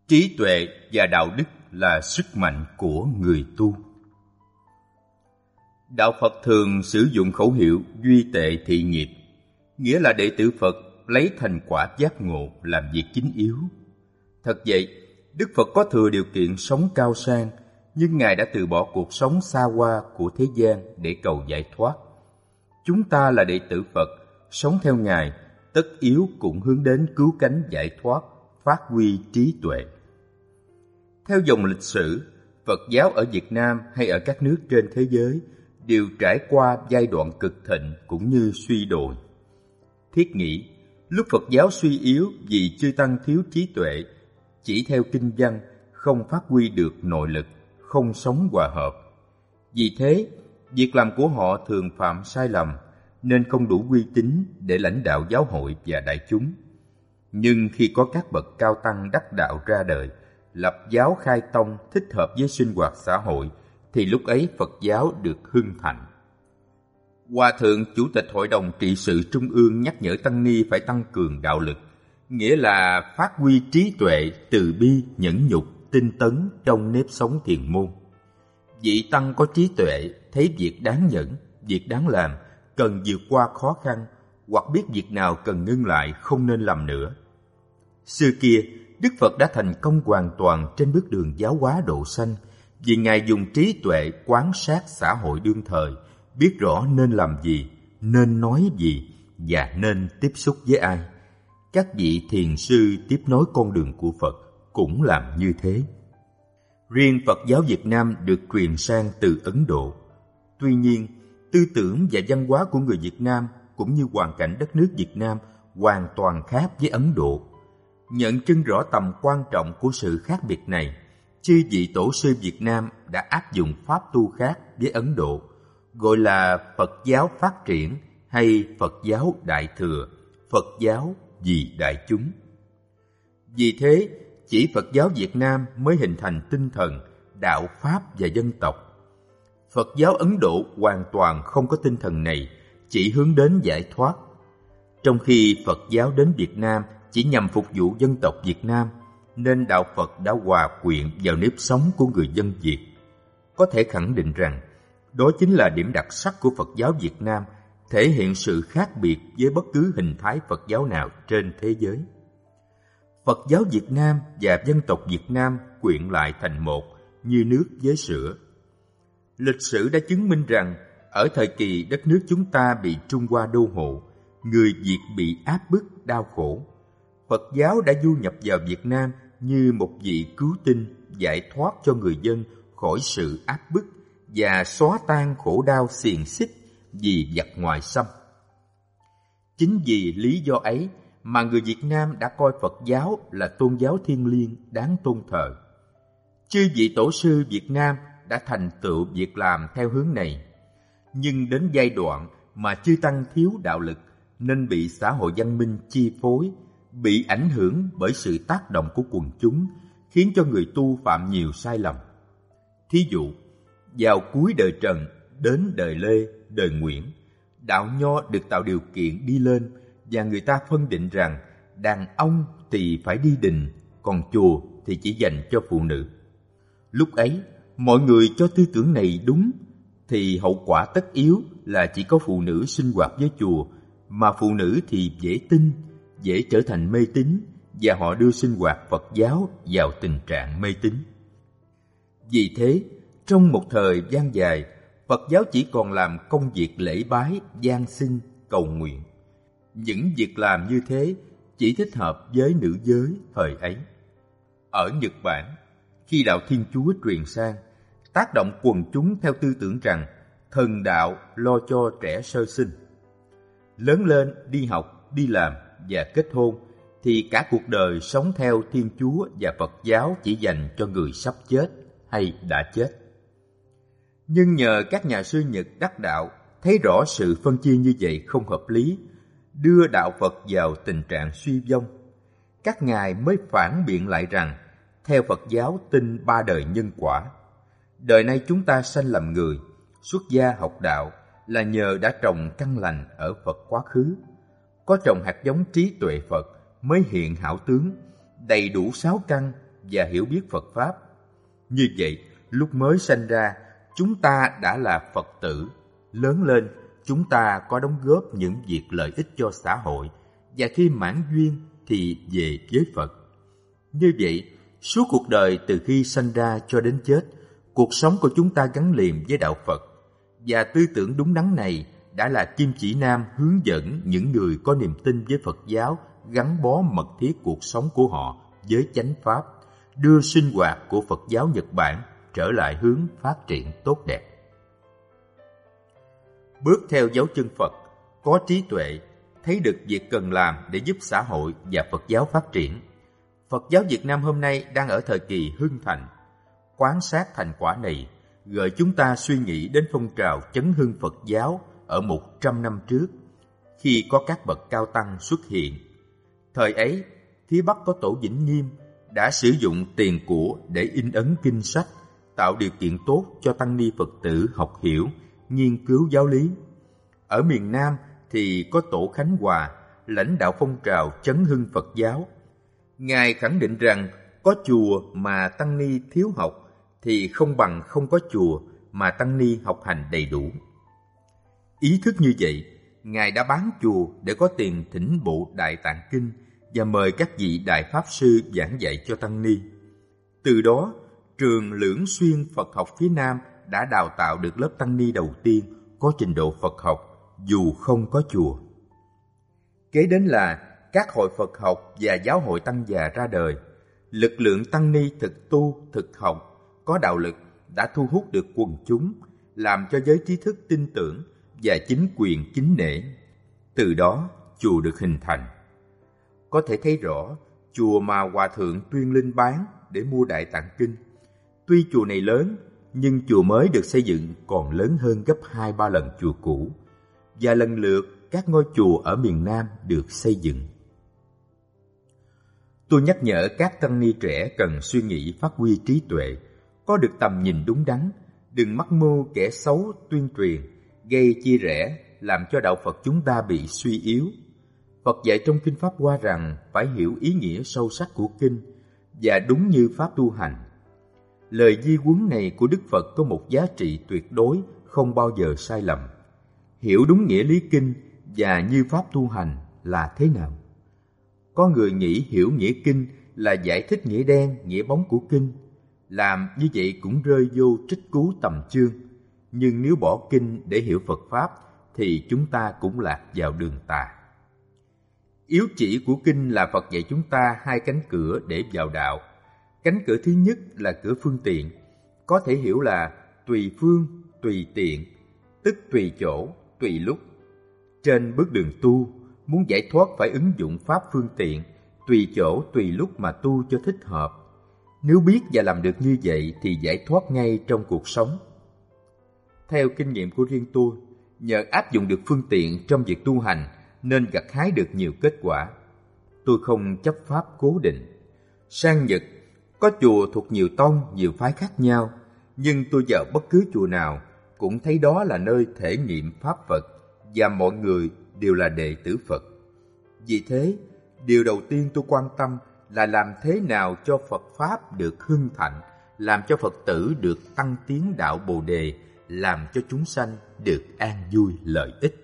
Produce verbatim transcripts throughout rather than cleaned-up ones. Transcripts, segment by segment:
Trí tuệ và đạo đức là sức mạnh của người tu. Đạo Phật thường sử dụng khẩu hiệu duy tệ thị nghiệp, nghĩa là đệ tử Phật lấy thành quả giác ngộ làm việc chính yếu. Thật vậy, Đức Phật có thừa điều kiện sống cao sang, nhưng Ngài đã từ bỏ cuộc sống xa hoa của thế gian để cầu giải thoát. Chúng ta là đệ tử Phật, sống theo Ngài, tất yếu cũng hướng đến cứu cánh giải thoát, phát huy trí tuệ. Theo dòng lịch sử, Phật giáo ở Việt Nam hay ở các nước trên thế giới đều trải qua giai đoạn cực thịnh cũng như suy đồi. Thiết nghĩ, lúc Phật giáo suy yếu vì chư tăng thiếu trí tuệ, chỉ theo kinh văn, không phát huy được nội lực, không sống hòa hợp. Vì thế, việc làm của họ thường phạm sai lầm, nên không đủ uy tín để lãnh đạo giáo hội và đại chúng. Nhưng khi có các bậc cao tăng đắc đạo ra đời, lập giáo khai tông thích hợp với sinh hoạt xã hội, thì lúc ấy Phật giáo được hưng thịnh. Hòa thượng Chủ tịch Hội đồng trị sự Trung ương nhắc nhở tăng ni phải tăng cường đạo lực, nghĩa là phát huy trí tuệ, từ bi, nhẫn nhục, tinh tấn trong nếp sống thiền môn. Vị tăng có trí tuệ, thấy việc đáng nhẫn, việc đáng làm, cần vượt qua khó khăn, hoặc biết việc nào cần ngưng lại không nên làm nữa. Xưa kia, Đức Phật đã thành công hoàn toàn trên bước đường giáo hóa độ sanh, vì Ngài dùng trí tuệ quan sát xã hội đương thời, biết rõ nên làm gì, nên nói gì và nên tiếp xúc với ai. Các vị thiền sư tiếp nối con đường của Phật cũng làm như thế. Riêng Phật giáo Việt Nam được truyền sang từ Ấn Độ. Tuy nhiên, tư tưởng và văn hóa của người Việt Nam cũng như hoàn cảnh đất nước Việt Nam hoàn toàn khác với Ấn Độ. Nhận chân rõ tầm quan trọng của sự khác biệt này, chư vị tổ sư Việt Nam đã áp dụng pháp tu khác với Ấn Độ, gọi là Phật giáo phát triển hay Phật giáo đại thừa, Phật giáo vì đại chúng. Vì thế, chỉ Phật giáo Việt Nam mới hình thành tinh thần, đạo pháp và dân tộc. Phật giáo Ấn Độ hoàn toàn không có tinh thần này, chỉ hướng đến giải thoát. Trong khi Phật giáo đến Việt Nam chỉ nhằm phục vụ dân tộc Việt Nam, nên đạo Phật đã hòa quyện vào nếp sống của người dân Việt. Có thể khẳng định rằng, đó chính là điểm đặc sắc của Phật giáo Việt Nam, thể hiện sự khác biệt với bất cứ hình thái Phật giáo nào trên thế giới. Phật giáo Việt Nam và dân tộc Việt Nam quyện lại thành một, như nước với sữa. Lịch sử đã chứng minh rằng, ở thời kỳ đất nước chúng ta bị Trung Hoa đô hộ, người Việt bị áp bức đau khổ, Phật giáo đã du nhập vào Việt Nam như một vị cứu tinh, giải thoát cho người dân khỏi sự áp bức và xóa tan khổ đau xiềng xích vì giặc ngoài xâm. Chính vì lý do ấy mà người Việt Nam đã coi Phật giáo là tôn giáo thiêng liêng đáng tôn thờ. Chư vị tổ sư Việt Nam đã thành tựu việc làm theo hướng này, nhưng đến giai đoạn mà chư tăng thiếu đạo lực nên bị xã hội văn minh chi phối, bị ảnh hưởng bởi sự tác động của quần chúng, khiến cho người tu phạm nhiều sai lầm. Thí dụ, vào cuối đời Trần đến đời Lê, đời Nguyễn, đạo Nho được tạo điều kiện đi lên và người ta phân định rằng đàn ông thì phải đi đình, còn chùa thì chỉ dành cho phụ nữ. Lúc ấy, mọi người cho tư tưởng này đúng, thì hậu quả tất yếu là chỉ có phụ nữ sinh hoạt với chùa, mà phụ nữ thì dễ tin, dễ trở thành mê tín, và họ đưa sinh hoạt Phật giáo vào tình trạng mê tín. Vì thế, trong một thời gian dài, Phật giáo chỉ còn làm công việc lễ bái, van xin, cầu nguyện. Những việc làm như thế chỉ thích hợp với nữ giới thời ấy. Ở Nhật Bản, khi đạo Thiên Chúa truyền sang, tác động quần chúng theo tư tưởng rằng thần đạo lo cho trẻ sơ sinh. Lớn lên, đi học, đi làm và kết hôn, thì cả cuộc đời sống theo Thiên Chúa và Phật giáo chỉ dành cho người sắp chết hay đã chết. Nhưng nhờ các nhà sư Nhật đắc đạo thấy rõ sự phân chia như vậy không hợp lý, đưa đạo Phật vào tình trạng suy vong, các ngài mới phản biện lại rằng theo Phật giáo tin ba đời nhân quả. Đời nay chúng ta sanh làm người, xuất gia học đạo là nhờ đã trồng căn lành ở Phật quá khứ. Có trồng hạt giống trí tuệ Phật mới hiện hảo tướng, đầy đủ sáu căn và hiểu biết Phật Pháp. Như vậy, lúc mới sanh ra, chúng ta đã là Phật tử. Lớn lên, chúng ta có đóng góp những việc lợi ích cho xã hội, và khi mãn duyên thì về với Phật. Như vậy, suốt cuộc đời từ khi sanh ra cho đến chết, cuộc sống của chúng ta gắn liền với đạo Phật. Và tư tưởng đúng đắn này đã là kim chỉ nam hướng dẫn những người có niềm tin với Phật giáo gắn bó mật thiết cuộc sống của họ với chánh Pháp, đưa sinh hoạt của Phật giáo Nhật Bản trở lại hướng phát triển tốt đẹp. Bước theo dấu chân Phật, có trí tuệ, thấy được việc cần làm để giúp xã hội và Phật giáo phát triển. Phật giáo Việt Nam hôm nay đang ở thời kỳ hưng thành. Quan sát thành quả này gợi chúng ta suy nghĩ đến phong trào chấn hưng Phật giáo ở một trăm năm trước, khi có các bậc cao tăng xuất hiện. Thời ấy, phía Bắc có Tổ Vĩnh Nghiêm đã sử dụng tiền của để in ấn kinh sách, tạo điều kiện tốt cho tăng ni Phật tử học hiểu, nghiên cứu giáo lý. Ở miền Nam thì có Tổ Khánh Hòa, lãnh đạo phong trào chấn hưng Phật giáo. Ngài khẳng định rằng có chùa mà tăng ni thiếu học thì không bằng không có chùa mà tăng ni học hành đầy đủ. Ý thức như vậy, Ngài đã bán chùa để có tiền thỉnh bộ Đại Tạng Kinh và mời các vị Đại Pháp Sư giảng dạy cho tăng ni. Từ đó, trường Lưỡng Xuyên Phật học phía Nam đã đào tạo được lớp tăng ni đầu tiên có trình độ Phật học dù không có chùa. Kế đến là các hội Phật học và giáo hội tăng già ra đời. Lực lượng tăng ni thực tu, thực học, có đạo lực đã thu hút được quần chúng, làm cho giới trí thức tin tưởng và chính quyền kính nể. Từ đó, chùa được hình thành. Có thể thấy rõ, chùa mà Hòa Thượng Tuyên Linh bán để mua Đại Tạng Kinh. Tuy chùa này lớn, nhưng chùa mới được xây dựng còn lớn hơn gấp hai ba lần chùa cũ, và lần lượt các ngôi chùa ở miền Nam được xây dựng. Tôi nhắc nhở các tăng ni trẻ cần suy nghĩ phát huy trí tuệ, có được tầm nhìn đúng đắn, đừng mắc mưu kẻ xấu tuyên truyền, gây chia rẽ, làm cho đạo Phật chúng ta bị suy yếu. Phật dạy trong Kinh Pháp Hoa rằng phải hiểu ý nghĩa sâu sắc của Kinh và đúng như Pháp tu hành. Lời di huấn này của Đức Phật có một giá trị tuyệt đối, không bao giờ sai lầm. Hiểu đúng nghĩa lý Kinh và như Pháp tu hành là thế nào? Có người nghĩ hiểu nghĩa Kinh là giải thích nghĩa đen, nghĩa bóng của Kinh. Làm như vậy cũng rơi vô trích cú tầm chương. Nhưng nếu bỏ Kinh để hiểu Phật Pháp thì chúng ta cũng lạc vào đường tà. Yếu chỉ của Kinh là Phật dạy chúng ta hai cánh cửa để vào đạo. Cánh cửa thứ nhất là cửa phương tiện, có thể hiểu là tùy phương, tùy tiện, tức tùy chỗ, tùy lúc. Trên bước đường tu, muốn giải thoát phải ứng dụng pháp phương tiện, tùy chỗ, tùy lúc mà tu cho thích hợp. Nếu biết và làm được như vậy thì giải thoát ngay trong cuộc sống. Theo kinh nghiệm của riêng tôi, nhờ áp dụng được phương tiện trong việc tu hành nên gặt hái được nhiều kết quả. Tôi không chấp pháp cố định. Sang Nhật, có chùa thuộc nhiều tông, nhiều phái khác nhau, nhưng tôi vào bất cứ chùa nào cũng thấy đó là nơi thể nghiệm Pháp Phật và mọi người đều là đệ tử Phật. Vì thế, điều đầu tiên tôi quan tâm là làm thế nào cho Phật Pháp được hưng thạnh, làm cho Phật tử được tăng tiến đạo Bồ Đề, làm cho chúng sanh được an vui lợi ích.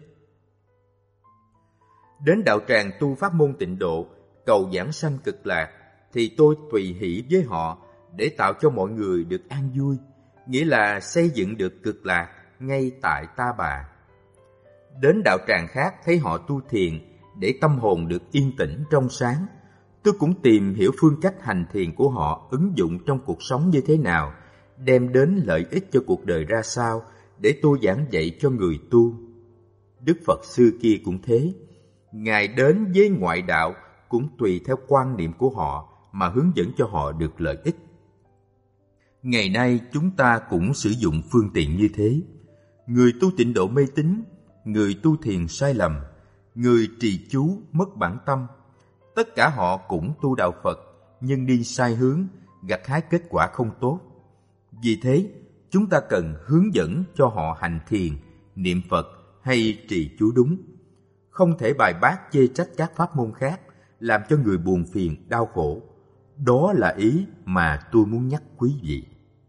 Đến đạo tràng tu pháp môn Tịnh Độ, cầu giảng sanh cực lạc, thì tôi tùy hỷ với họ để tạo cho mọi người được an vui, nghĩa là xây dựng được cực lạc ngay tại Ta Bà. Đến đạo tràng khác thấy họ tu thiền để tâm hồn được yên tĩnh trong sáng, tôi cũng tìm hiểu phương cách hành thiền của họ ứng dụng trong cuộc sống như thế nào, đem đến lợi ích cho cuộc đời ra sao để tôi giảng dạy cho người tu. Đức Phật xưa kia cũng thế, Ngài đến với ngoại đạo cũng tùy theo quan niệm của họ mà hướng dẫn cho họ được lợi ích. Ngày nay chúng ta cũng sử dụng phương tiện như thế. Người tu Tịnh Độ mê tín, người tu thiền sai lầm, người trì chú mất bản tâm. Tất cả họ cũng tu đạo Phật, nhưng đi sai hướng, gặt hái kết quả không tốt. Vì thế, chúng ta cần hướng dẫn cho họ hành thiền, niệm Phật hay trì chú đúng. Không thể bài bác chê trách các pháp môn khác, làm cho người buồn phiền, đau khổ. Đó là ý mà tôi muốn nhắc quý vị.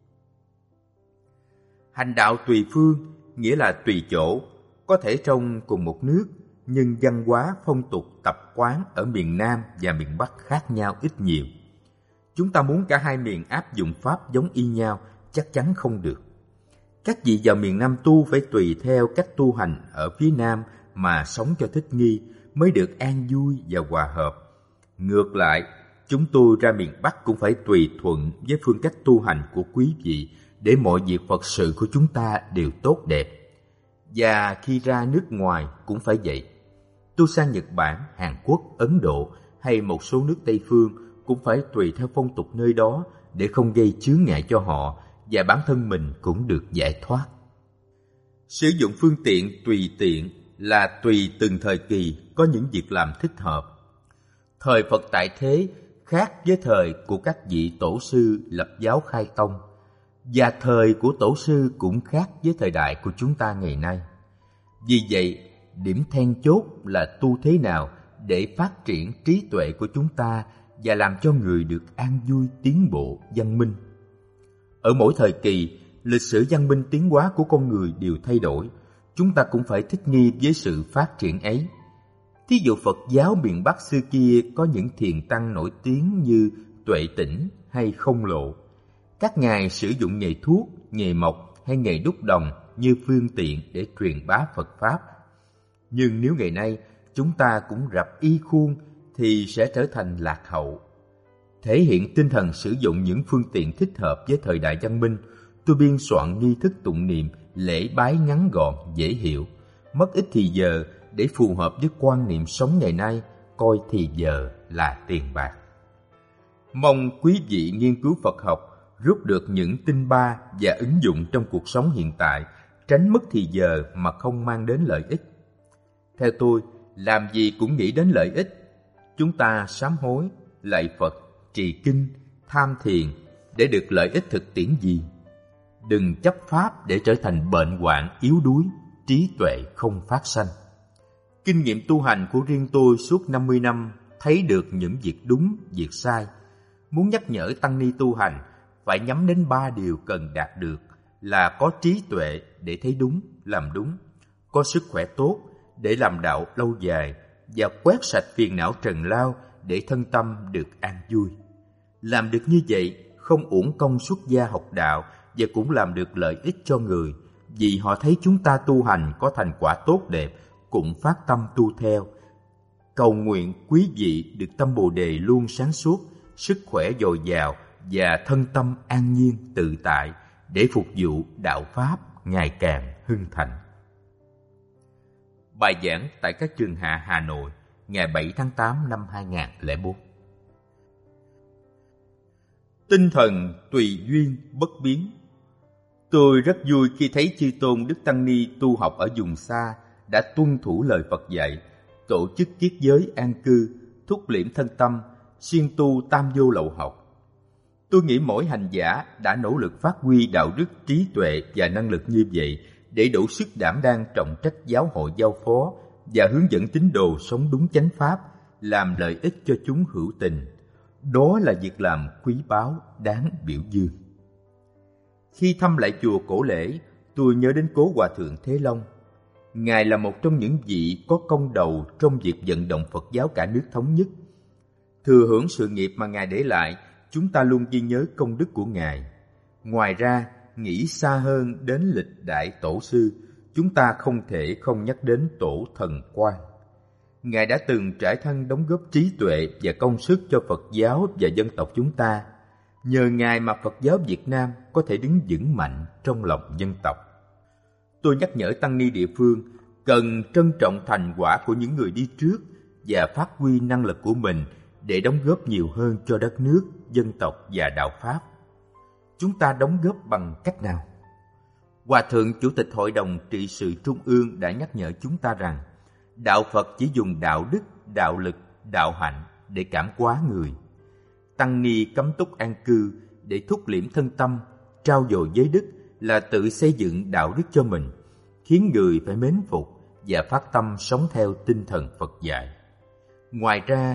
Hành đạo tùy phương nghĩa là tùy chỗ, có thể trong cùng một nước, nhưng văn hóa, phong tục, tập quán ở miền Nam và miền Bắc khác nhau ít nhiều. Chúng ta muốn cả hai miền áp dụng pháp giống y nhau chắc chắn không được. Các vị vào miền Nam tu phải tùy theo cách tu hành ở phía Nam mà sống cho thích nghi, mới được an vui và hòa hợp. Ngược lại, chúng tôi ra miền Bắc cũng phải tùy thuận với phương cách tu hành của quý vị để mọi việc Phật sự của chúng ta đều tốt đẹp. Và khi ra nước ngoài cũng phải vậy. Tôi sang Nhật Bản, Hàn Quốc, Ấn Độ hay một số nước Tây phương cũng phải tùy theo phong tục nơi đó để không gây chướng ngại cho họ và bản thân mình cũng được giải thoát. Sử dụng phương tiện tùy tiện là tùy từng thời kỳ có những việc làm thích hợp. Thời Phật tại thế khác với thời của các vị tổ sư lập giáo khai tông, và thời của tổ sư cũng khác với thời đại của chúng ta ngày nay. Vì vậy, điểm then chốt là tu thế nào để phát triển trí tuệ của chúng ta và làm cho người được an vui tiến bộ văn minh. Ở mỗi thời kỳ, lịch sử văn minh tiến hóa của con người đều thay đổi. Chúng ta cũng phải thích nghi với sự phát triển ấy. Thí dụ Phật giáo miền Bắc xưa kia có những thiền tăng nổi tiếng như Tuệ Tĩnh hay Không Lộ. Các ngài sử dụng nghề thuốc, nghề mộc hay nghề đúc đồng như phương tiện để truyền bá Phật Pháp. Nhưng nếu ngày nay chúng ta cũng rập y khuôn thì sẽ trở thành lạc hậu. Thể hiện tinh thần sử dụng những phương tiện thích hợp với thời đại văn minh, tôi biên soạn nghi thức tụng niệm, lễ bái ngắn gọn, dễ hiểu, mất ít thì giờ để phù hợp với quan niệm sống ngày nay, coi thì giờ là tiền bạc. Mong quý vị nghiên cứu Phật học, rút được những tinh ba và ứng dụng trong cuộc sống hiện tại, tránh mất thì giờ mà không mang đến lợi ích. Theo tôi, làm gì cũng nghĩ đến lợi ích. Chúng ta sám hối, lạy Phật, trì kinh, tham thiền để được lợi ích thực tiễn gì? Đừng chấp pháp để trở thành bệnh hoạn yếu đuối, trí tuệ không phát sanh. Kinh nghiệm tu hành của riêng tôi suốt năm mươi năm thấy được những việc đúng, việc sai. Muốn nhắc nhở tăng ni tu hành, phải nhắm đến ba điều cần đạt được là có trí tuệ để thấy đúng, làm đúng, có sức khỏe tốt để làm đạo lâu dài và quét sạch phiền não trần lao để thân tâm được an vui. Làm được như vậy, không uổng công xuất gia học đạo và cũng làm được lợi ích cho người, vì họ thấy chúng ta tu hành có thành quả tốt đẹp, cũng phát tâm tu theo. Cầu nguyện quý vị được tâm Bồ Đề luôn sáng suốt, sức khỏe dồi dào và thân tâm an nhiên tự tại để phục vụ đạo Pháp ngày càng hưng thịnh. Bài giảng tại các trường Hạ Hà Nội ngày bảy tháng tám năm hai nghìn không trăm lẻ bốn. Tinh thần tùy duyên bất biến. Tôi rất vui khi thấy chư tôn Đức Tăng Ni tu học ở vùng xa đã tuân thủ lời Phật dạy, tổ chức kiết giới an cư, thúc liễm thân tâm, siêng tu tam vô lậu học. Tôi nghĩ mỗi hành giả đã nỗ lực phát huy đạo đức, trí tuệ và năng lực như vậy để đủ sức đảm đang trọng trách giáo hội giao phó và hướng dẫn tín đồ sống đúng chánh pháp, làm lợi ích cho chúng hữu tình. Đó là việc làm quý báu, đáng biểu dương. Khi thăm lại chùa Cổ Lễ, tôi nhớ đến cố Hòa Thượng Thế Long. Ngài là một trong những vị có công đầu trong việc vận động Phật giáo cả nước thống nhất. Thừa hưởng sự nghiệp mà Ngài để lại, chúng ta luôn ghi nhớ công đức của Ngài. Ngoài ra, nghĩ xa hơn đến lịch đại tổ sư, chúng ta không thể không nhắc đến Tổ Thần Quang. Ngài đã từng trải thân đóng góp trí tuệ và công sức cho Phật giáo và dân tộc chúng ta. Nhờ Ngài mà Phật giáo Việt Nam có thể đứng vững mạnh trong lòng dân tộc. Tôi nhắc nhở tăng ni địa phương cần trân trọng thành quả của những người đi trước và phát huy năng lực của mình để đóng góp nhiều hơn cho đất nước, dân tộc và đạo Pháp. Chúng ta đóng góp bằng cách nào? Hòa Thượng Chủ tịch Hội đồng Trị sự Trung ương đã nhắc nhở chúng ta rằng đạo Phật chỉ dùng đạo đức, đạo lực, đạo hạnh để cảm hóa người. Tăng ni cấm túc an cư để thúc liễm thân tâm, trao dồi giới đức là tự xây dựng đạo đức cho mình, khiến người phải mến phục và phát tâm sống theo tinh thần Phật dạy. Ngoài ra,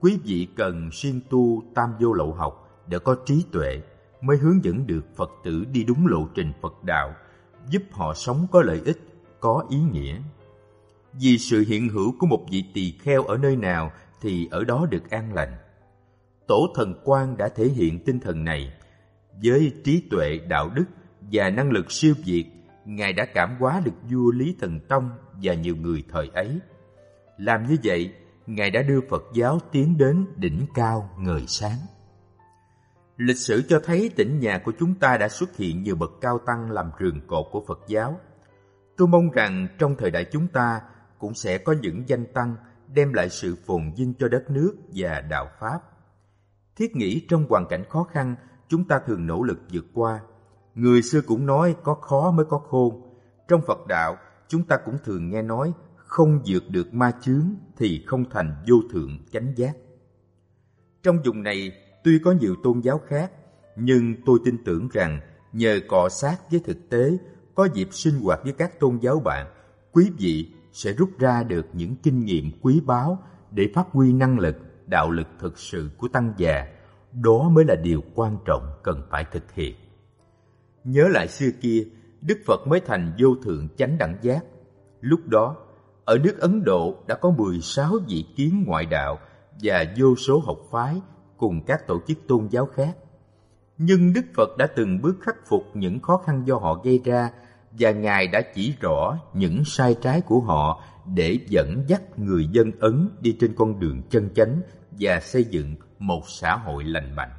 quý vị cần siêng tu tam vô lậu học để có trí tuệ, mới hướng dẫn được Phật tử đi đúng lộ trình Phật đạo, giúp họ sống có lợi ích, có ý nghĩa. Vì sự hiện hữu của một vị tỳ kheo ở nơi nào thì ở đó được an lành. Tổ Thần Quang đã thể hiện tinh thần này. Với trí tuệ, đạo đức và năng lực siêu việt, Ngài đã cảm hóa được vua Lý Thần Tông và nhiều người thời ấy. Làm như vậy, Ngài đã đưa Phật giáo tiến đến đỉnh cao ngời sáng. Lịch sử cho thấy tỉnh nhà của chúng ta đã xuất hiện nhiều bậc cao tăng làm rường cột của Phật giáo. Tôi mong rằng trong thời đại chúng ta cũng sẽ có những danh tăng đem lại sự phồn vinh cho đất nước và đạo Pháp. Thiết nghĩ trong hoàn cảnh khó khăn, chúng ta thường nỗ lực vượt qua. Người xưa cũng nói có khó mới có khôn. Trong Phật đạo, chúng ta cũng thường nghe nói không vượt được ma chướng thì không thành vô thượng chánh giác. Trong vùng này tuy có nhiều tôn giáo khác, nhưng tôi tin tưởng rằng nhờ cọ sát với thực tế, có dịp sinh hoạt với các tôn giáo bạn, quý vị sẽ rút ra được những kinh nghiệm quý báu để phát huy năng lực, đạo lực thực sự của tăng già. Đó mới là điều quan trọng cần phải thực hiện. Nhớ lại xưa kia, Đức Phật mới thành vô thượng chánh đẳng giác. Lúc đó, ở nước Ấn Độ đã có mười sáu vị kiến ngoại đạo và vô số học phái cùng các tổ chức tôn giáo khác. Nhưng Đức Phật đã từng bước khắc phục những khó khăn do họ gây ra, và Ngài đã chỉ rõ những sai trái của họ để dẫn dắt người dân Ấn đi trên con đường chân chánh và xây dựng một xã hội lành mạnh.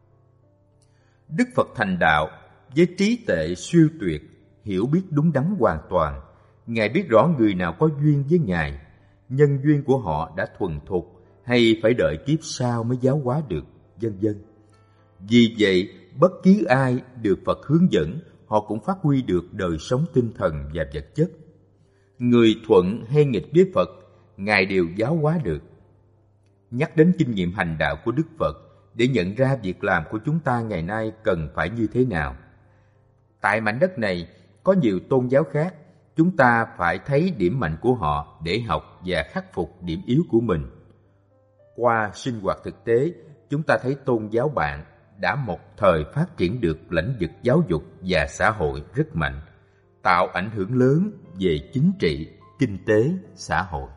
Đức Phật thành đạo với trí tuệ siêu tuyệt, hiểu biết đúng đắn hoàn toàn. Ngài biết rõ người nào có duyên với Ngài, nhân duyên của họ đã thuần thục hay phải đợi kiếp sau mới giáo hóa được, vân vân. Vì vậy, bất cứ ai được Phật hướng dẫn, họ cũng phát huy được đời sống tinh thần và vật chất. Người thuận hay nghịch với Phật, Ngài đều giáo hóa được. Nhắc đến kinh nghiệm hành đạo của Đức Phật để nhận ra việc làm của chúng ta ngày nay cần phải như thế nào. Tại mảnh đất này có nhiều tôn giáo khác, chúng ta phải thấy điểm mạnh của họ để học và khắc phục điểm yếu của mình. Qua sinh hoạt thực tế, chúng ta thấy tôn giáo bạn đã một thời phát triển được lĩnh vực giáo dục và xã hội rất mạnh, tạo ảnh hưởng lớn về chính trị, kinh tế, xã hội.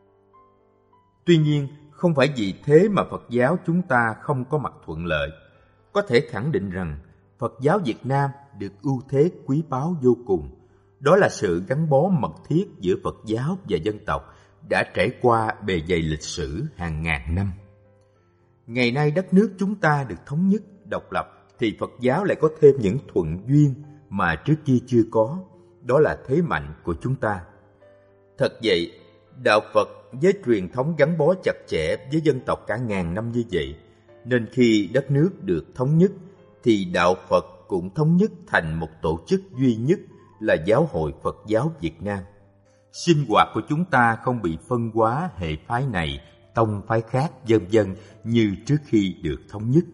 Tuy nhiên, không phải vì thế mà Phật giáo chúng ta không có mặt thuận lợi. Có thể khẳng định rằng Phật giáo Việt Nam được ưu thế quý báu vô cùng. Đó là sự gắn bó mật thiết giữa Phật giáo và dân tộc đã trải qua bề dày lịch sử hàng ngàn năm. Ngày nay đất nước chúng ta được thống nhất, độc lập, thì Phật giáo lại có thêm những thuận duyên mà trước kia chưa có. Đó là thế mạnh của chúng ta. Thật vậy, đạo Phật với truyền thống gắn bó chặt chẽ với dân tộc cả ngàn năm như vậy, nên khi đất nước được thống nhất, thì đạo Phật cũng thống nhất thành một tổ chức duy nhất là Giáo hội Phật giáo Việt Nam. Sinh hoạt của chúng ta không bị phân hóa hệ phái này, tông phái khác, vân vân như trước khi được thống nhất.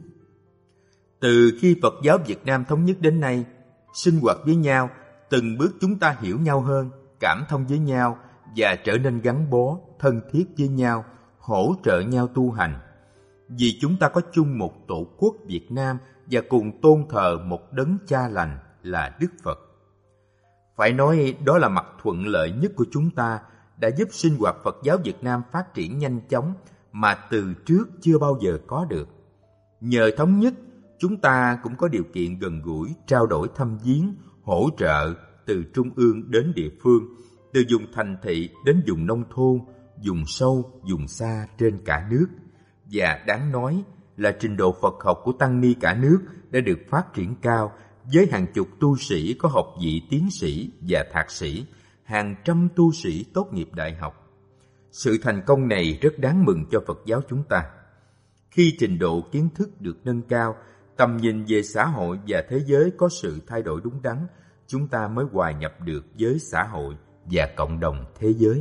Từ khi Phật giáo Việt Nam thống nhất đến nay, sinh hoạt với nhau, từng bước chúng ta hiểu nhau hơn, cảm thông với nhau và trở nên gắn bó, thân thiết với nhau, hỗ trợ nhau tu hành. Vì chúng ta có chung một tổ quốc Việt Nam và cùng tôn thờ một đấng cha lành là Đức Phật. Phải nói đó là mặt thuận lợi nhất của chúng ta, đã giúp sinh hoạt Phật giáo Việt Nam phát triển nhanh chóng mà từ trước chưa bao giờ có được. Nhờ thống nhất, chúng ta cũng có điều kiện gần gũi, trao đổi thăm viếng, hỗ trợ từ trung ương đến địa phương, từ vùng thành thị đến vùng nông thôn, vùng sâu, vùng xa trên cả nước. Và đáng nói là trình độ Phật học của tăng ni cả nước đã được phát triển cao, với hàng chục tu sĩ có học vị tiến sĩ và thạc sĩ, hàng trăm tu sĩ tốt nghiệp đại học. Sự thành công này rất đáng mừng cho Phật giáo chúng ta. Khi trình độ kiến thức được nâng cao, tầm nhìn về xã hội và thế giới có sự thay đổi đúng đắn, chúng ta mới hòa nhập được với xã hội và cộng đồng thế giới.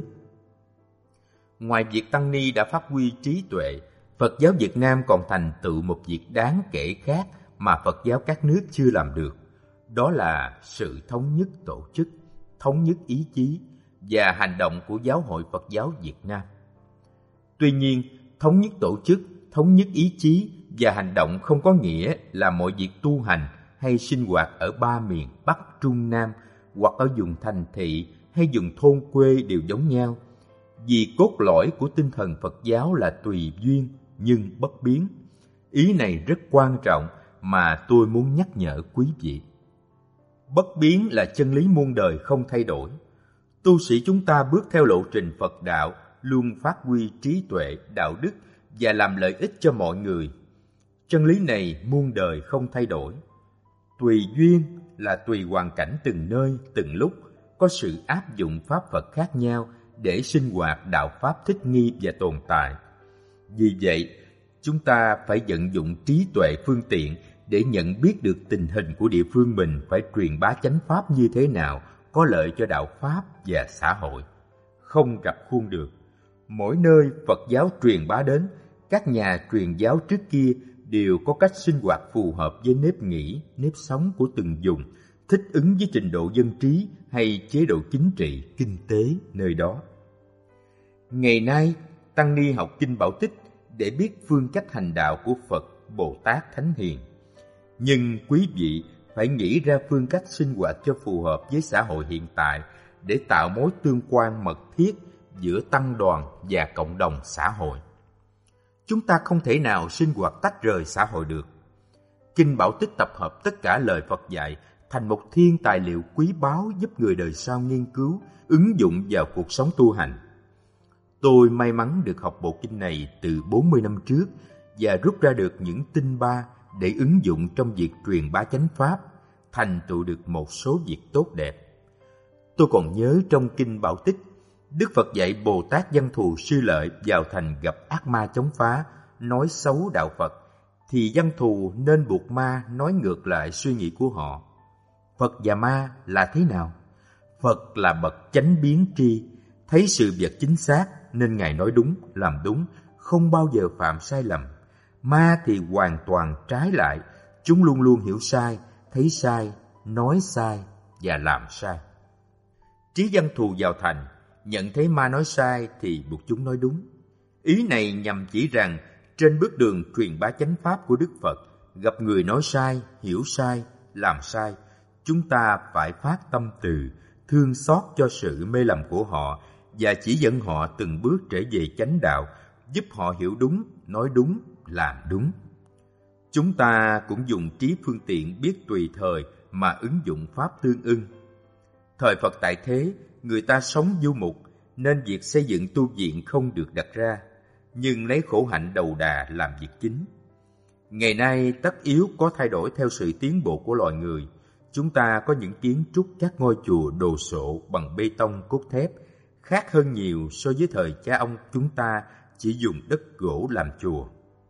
Ngoài việc tăng ni đã phát huy trí tuệ, Phật giáo Việt Nam còn thành tựu một việc đáng kể khác mà Phật giáo các nước chưa làm được. Đó là sự thống nhất tổ chức, thống nhất ý chí và hành động của Giáo hội Phật giáo Việt Nam. Tuy nhiên, thống nhất tổ chức, thống nhất ý chí và hành động không có nghĩa là mọi việc tu hành hay sinh hoạt ở ba miền Bắc, Trung, Nam hoặc ở vùng thành thị hay vùng thôn quê đều giống nhau. Vì cốt lõi của tinh thần Phật giáo là tùy duyên nhưng bất biến. Ý này rất quan trọng mà tôi muốn nhắc nhở quý vị. Bất biến là chân lý muôn đời không thay đổi. Tu sĩ chúng ta bước theo lộ trình Phật đạo luôn phát huy trí tuệ, đạo đức và làm lợi ích cho mọi người. Chân lý này muôn đời không thay đổi. Tùy duyên là tùy hoàn cảnh từng nơi, từng lúc, có sự áp dụng pháp Phật khác nhau để sinh hoạt đạo pháp thích nghi và tồn tại. Vì vậy, chúng ta phải vận dụng trí tuệ phương tiện để nhận biết được tình hình của địa phương mình phải truyền bá chánh pháp như thế nào có lợi cho đạo pháp và xã hội. Không gặp khuôn được. Mỗi nơi Phật giáo truyền bá đến, các nhà truyền giáo trước kia đều có cách sinh hoạt phù hợp với nếp nghĩ, nếp sống của từng vùng, thích ứng với trình độ dân trí hay chế độ chính trị, kinh tế nơi đó. Ngày nay, tăng ni học Kinh Bảo Tích để biết phương cách hành đạo của Phật, Bồ Tát, Thánh Hiền. Nhưng quý vị phải nghĩ ra phương cách sinh hoạt cho phù hợp với xã hội hiện tại để tạo mối tương quan mật thiết giữa tăng đoàn và cộng đồng xã hội. Chúng ta không thể nào sinh hoạt tách rời xã hội được. Kinh Bảo Tích tập hợp tất cả lời Phật dạy thành một thiên tài liệu quý báu giúp người đời sau nghiên cứu, ứng dụng vào cuộc sống tu hành. Tôi may mắn được học bộ kinh này từ bốn mươi năm trước và rút ra được những tinh ba để ứng dụng trong việc truyền bá chánh pháp, thành tựu được một số việc tốt đẹp. Tôi còn nhớ trong Kinh Bảo Tích, Đức Phật dạy Bồ Tát Văn Thù Sư Lợi vào thành gặp ác ma chống phá, nói xấu đạo Phật, thì Văn Thù nên buộc ma nói ngược lại suy nghĩ của họ. Phật và ma là thế nào? Phật là bậc chánh biến tri, thấy sự việc chính xác nên Ngài nói đúng, làm đúng, không bao giờ phạm sai lầm. Ma thì hoàn toàn trái lại, chúng luôn luôn hiểu sai, thấy sai, nói sai và làm sai. Trí Văn Thù vào thành, nhận thấy ma nói sai thì buộc chúng nói đúng. Ý này nhằm chỉ rằng trên bước đường truyền bá chánh pháp của Đức Phật, gặp người nói sai, hiểu sai, làm sai, chúng ta phải phát tâm từ, thương xót cho sự mê lầm của họ và chỉ dẫn họ từng bước trở về chánh đạo, giúp họ hiểu đúng, nói đúng, làm đúng. Chúng ta cũng dùng trí phương tiện biết tùy thời mà ứng dụng pháp tương ưng. Thời Phật tại thế, người ta sống du mục nên việc xây dựng tu viện không được đặt ra, nhưng lấy khổ hạnh đầu đà làm việc chính. Ngày nay tất yếu có thay đổi theo sự tiến bộ của loài người. Chúng ta có những kiến trúc các ngôi chùa đồ sộ bằng bê tông cốt thép, khác hơn nhiều so với thời cha ông chúng ta chỉ dùng đất gỗ làm chùa.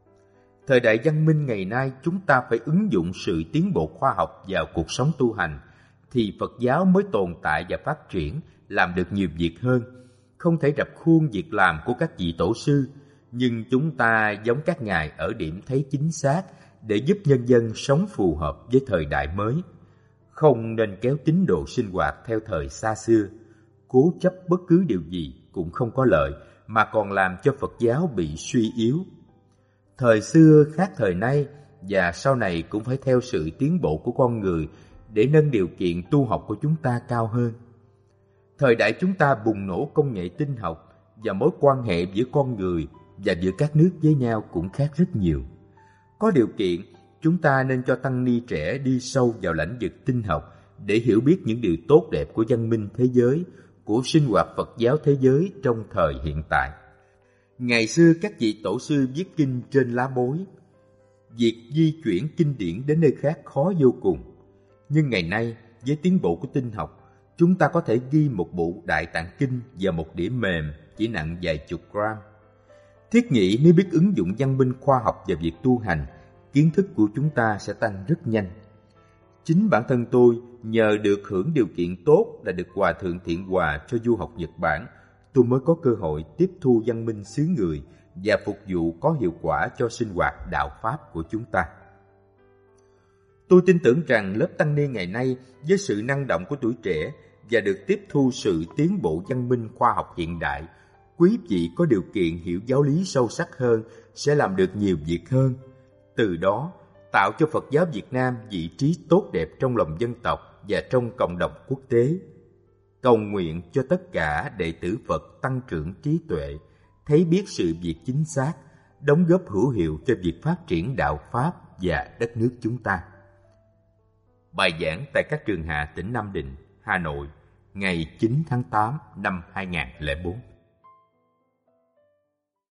Thời đại văn minh ngày nay, chúng ta phải ứng dụng sự tiến bộ khoa học vào cuộc sống tu hành, thì Phật giáo mới tồn tại và phát triển, làm được nhiều việc hơn. Không thể rập khuôn việc làm của các vị tổ sư, nhưng chúng ta giống các ngài ở điểm thấy chính xác để giúp nhân dân sống phù hợp với thời đại mới. Không nên kéo tín đồ sinh hoạt theo thời xa xưa. Cố chấp bất cứ điều gì cũng không có lợi, mà còn làm cho Phật giáo bị suy yếu. Thời xưa khác thời nay, và sau này cũng phải theo sự tiến bộ của con người để nâng điều kiện tu học của chúng ta cao hơn. Thời đại chúng ta bùng nổ công nghệ tinh học, và mối quan hệ giữa con người và giữa các nước với nhau cũng khác rất nhiều. Có điều kiện, chúng ta nên cho tăng ni trẻ đi sâu vào lĩnh vực tinh học để hiểu biết những điều tốt đẹp của văn minh thế giới, của sinh hoạt Phật giáo thế giới trong thời hiện tại. Ngày xưa các vị tổ sư viết kinh trên lá bối. Việc di chuyển kinh điển đến nơi khác khó vô cùng. Nhưng ngày nay, với tiến bộ của tinh học, chúng ta có thể ghi một bộ Đại Tạng Kinh vào một đĩa mềm chỉ nặng vài chục gram. Thiết nghĩ nếu biết ứng dụng văn minh khoa học vào việc tu hành, kiến thức của chúng ta sẽ tăng rất nhanh. Chính bản thân tôi nhờ được hưởng điều kiện tốt là được Hòa Thượng Thiện Hòa cho du học Nhật Bản, tôi mới có cơ hội tiếp thu văn minh xứ người và phục vụ có hiệu quả cho sinh hoạt đạo pháp của chúng ta. Tôi tin tưởng rằng lớp tăng ni ngày nay với sự năng động của tuổi trẻ và được tiếp thu sự tiến bộ văn minh khoa học hiện đại quý vị có điều kiện hiểu giáo lý sâu sắc hơn sẽ làm được nhiều việc hơn. Từ đó, tạo cho Phật giáo Việt Nam vị trí tốt đẹp trong lòng dân tộc và trong cộng đồng quốc tế. Cầu nguyện cho tất cả đệ tử Phật tăng trưởng trí tuệ, thấy biết sự việc chính xác, đóng góp hữu hiệu cho việc phát triển đạo Pháp và đất nước chúng ta. Bài giảng tại các trường Hạ tỉnh Nam Định, Hà Nội, ngày chín tháng tám năm hai nghìn không trăm lẻ bốn.